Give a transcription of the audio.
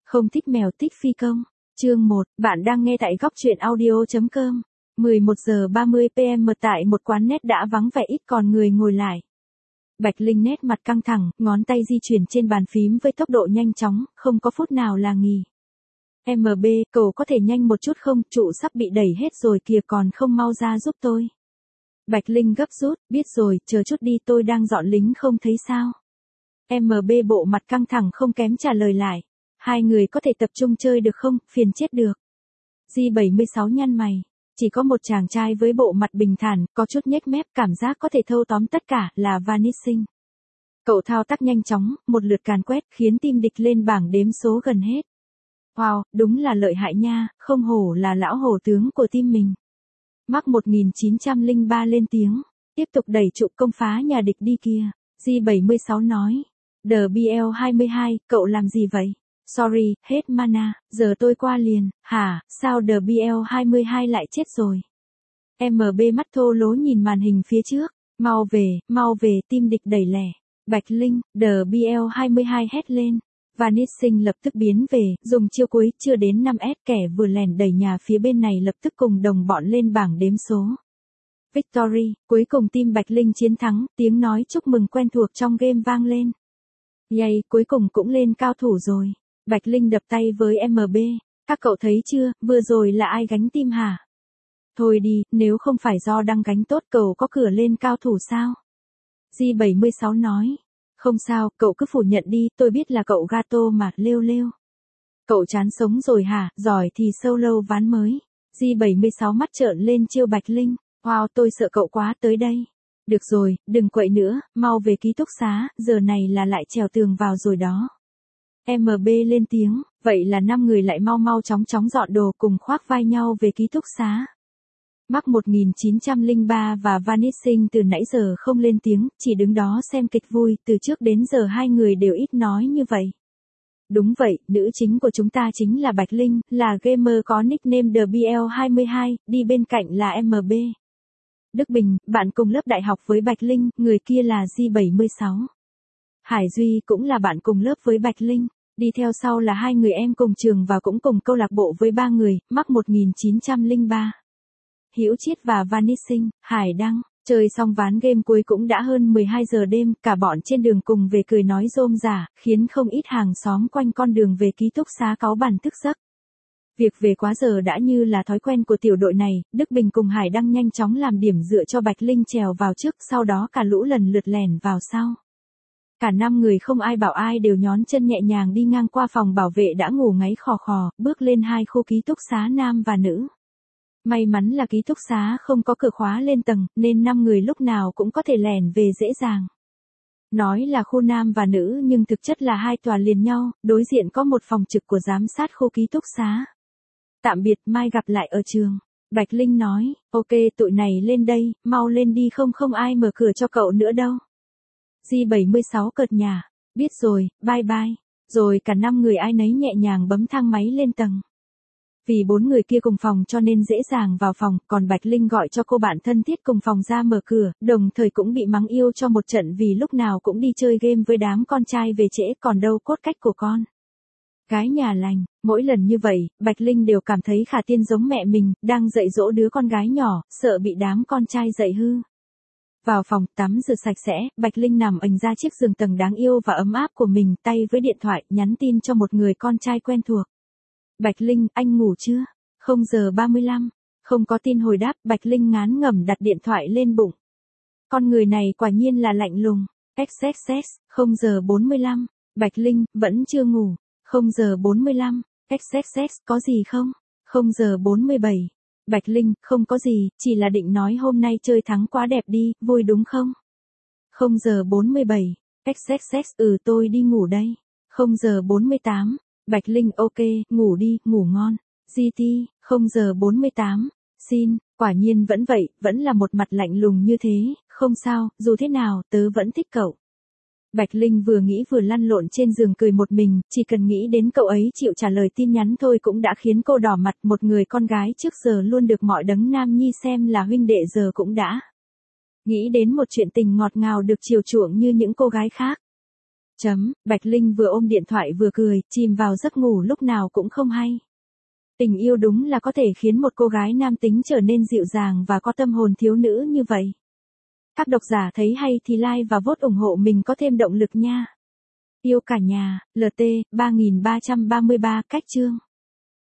Không thích mèo thích phi công. Chương 1, bạn đang nghe tại góc truyện audio.com. 11 giờ 30 PM tại một quán net đã vắng vẻ ít còn người ngồi lại. Bạch Linh nét mặt căng thẳng, ngón tay di chuyển trên bàn phím với tốc độ nhanh chóng, không có phút nào là nghỉ. MB, cậu có thể nhanh một chút không, trụ sắp bị đẩy hết rồi kìa, còn không mau ra giúp tôi. Bạch Linh gấp rút, biết rồi, chờ chút đi, tôi đang dọn lính không thấy sao. MB bộ mặt căng thẳng không kém trả lời lại. Hai người có thể tập trung chơi được không, phiền chết được. J76 nhăn mày. Chỉ có một chàng trai với bộ mặt bình thản, có chút nhếch mép, cảm giác có thể thâu tóm tất cả, là Vanishing. Cậu thao tác nhanh chóng, một lượt càn quét, khiến team địch lên bảng đếm số gần hết. Wow, đúng là lợi hại nha, không hổ là lão hổ tướng của team mình. Mark 1903 lên tiếng, tiếp tục đẩy trụ công phá nhà địch đi kia. J76 nói. DBL22, cậu làm gì vậy? Sorry, hết mana, giờ tôi qua liền. Hả, sao DBL22 lại chết rồi? MB mắt thô lố nhìn màn hình phía trước. Mau về, team địch đẩy lẻ. Bạch Linh, DBL22 hét lên. Vanishing lập tức biến về, dùng chiêu cuối, chưa đến 5S, kẻ vừa lèn đẩy nhà phía bên này lập tức cùng đồng bọn lên bảng đếm số. Victory, cuối cùng team Bạch Linh chiến thắng, tiếng nói chúc mừng quen thuộc trong game vang lên. Yay, cuối cùng cũng lên cao thủ rồi. Bạch Linh đập tay với MB. Các cậu thấy chưa, vừa rồi là ai gánh team hả? Thôi đi, nếu không phải do đang gánh tốt, cậu có cửa lên cao thủ sao? J76 nói. Không sao, cậu cứ phủ nhận đi, tôi biết là cậu gato mà, lêu. Cậu chán sống rồi hả, giỏi thì solo ván mới. J76 mắt trợn lên chiêu Bạch Linh. Wow, tôi sợ cậu quá, tới đây. Được rồi, đừng quậy nữa, mau về ký túc xá, giờ này là lại trèo tường vào rồi đó. MB lên tiếng, vậy là 5 người lại mau chóng dọn đồ cùng khoác vai nhau về ký túc xá. Mark 1903 và Vanishing từ nãy giờ không lên tiếng, chỉ đứng đó xem kịch vui, từ trước đến giờ hai người đều ít nói như vậy. Đúng vậy, nữ chính của chúng ta chính là Bạch Linh, là gamer có nickname DBL22, đi bên cạnh là MB. Đức Bình, bạn cùng lớp đại học với Bạch Linh, người kia là J76. Hải Duy cũng là bạn cùng lớp với Bạch Linh, đi theo sau là hai người em cùng trường và cũng cùng câu lạc bộ với 3 người, Mark 1903. Hữu Chiết và Vanishing, Hải Đăng, chơi xong ván game cuối cũng đã hơn 12 giờ đêm, cả bọn trên đường cùng về cười nói rôm rả, khiến không ít hàng xóm quanh con đường về ký túc xá cáu bẳn thức giấc. Việc về quá giờ đã như là thói quen của tiểu đội này, Đức Bình cùng Hải Đăng nhanh chóng làm điểm dựa cho Bạch Linh trèo vào trước, sau đó cả lũ lần lượt lèn vào sau. Cả 5 người không ai bảo ai đều nhón chân nhẹ nhàng đi ngang qua phòng bảo vệ đã ngủ ngáy khò khò, bước lên hai khu ký túc xá nam và nữ. May mắn là ký túc xá không có cửa khóa lên tầng, nên 5 người lúc nào cũng có thể lèn về dễ dàng. Nói là khu nam và nữ nhưng thực chất là hai tòa liền nhau, đối diện có một phòng trực của giám sát khu ký túc xá. Tạm biệt, mai gặp lại ở trường. Bạch Linh nói, ok tụi này lên đây, mau lên đi, không ai mở cửa cho cậu nữa đâu. J76 cợt nhả, biết rồi, bye bye. Rồi cả 5 người ai nấy nhẹ nhàng bấm thang máy lên tầng. Vì 4 người kia cùng phòng cho nên dễ dàng vào phòng, còn Bạch Linh gọi cho cô bạn thân thiết cùng phòng ra mở cửa, đồng thời cũng bị mắng yêu cho một trận vì lúc nào cũng đi chơi game với đám con trai về trễ, còn đâu cốt cách của con gái nhà lành. Mỗi lần như vậy, Bạch Linh đều cảm thấy Khả Tiên giống mẹ mình, đang dạy dỗ đứa con gái nhỏ, sợ bị đám con trai dạy hư. Vào phòng, tắm rửa sạch sẽ, Bạch Linh nằm ình ra chiếc giường tầng đáng yêu và ấm áp của mình, tay với điện thoại, nhắn tin cho một người con trai quen thuộc. Bạch Linh, anh ngủ chưa? 0 giờ 35. Không có tin hồi đáp, Bạch Linh ngán ngẩm đặt điện thoại lên bụng. Con người này quả nhiên là lạnh lùng. XXX, 0 giờ 45. Bạch Linh, vẫn chưa ngủ. 0 giờ 45. XXX, có gì không? 0 giờ 47. Bạch Linh, không có gì, chỉ là định nói hôm nay chơi thắng quá đẹp đi, vui đúng không? 0 giờ 47. XXX, tôi đi ngủ đây. 0 giờ 48. Bạch Linh, ok, ngủ đi, ngủ ngon. GT, 0 giờ 48. Xin, quả nhiên vẫn vậy, vẫn là một mặt lạnh lùng như thế, không sao, dù thế nào, tớ vẫn thích cậu. Bạch Linh vừa nghĩ vừa lăn lộn trên giường cười một mình, chỉ cần nghĩ đến cậu ấy chịu trả lời tin nhắn thôi cũng đã khiến cô đỏ mặt, một người con gái trước giờ luôn được mọi đấng nam nhi xem là huynh đệ giờ cũng đã nghĩ đến một chuyện tình ngọt ngào được chiều chuộng như những cô gái khác. Bạch Linh vừa ôm điện thoại vừa cười, chìm vào giấc ngủ lúc nào cũng không hay. Tình yêu đúng là có thể khiến một cô gái nam tính trở nên dịu dàng và có tâm hồn thiếu nữ như vậy. Các độc giả thấy hay thì like và vote ủng hộ mình có thêm động lực nha. Yêu cả nhà, LT, 3333 cách chương.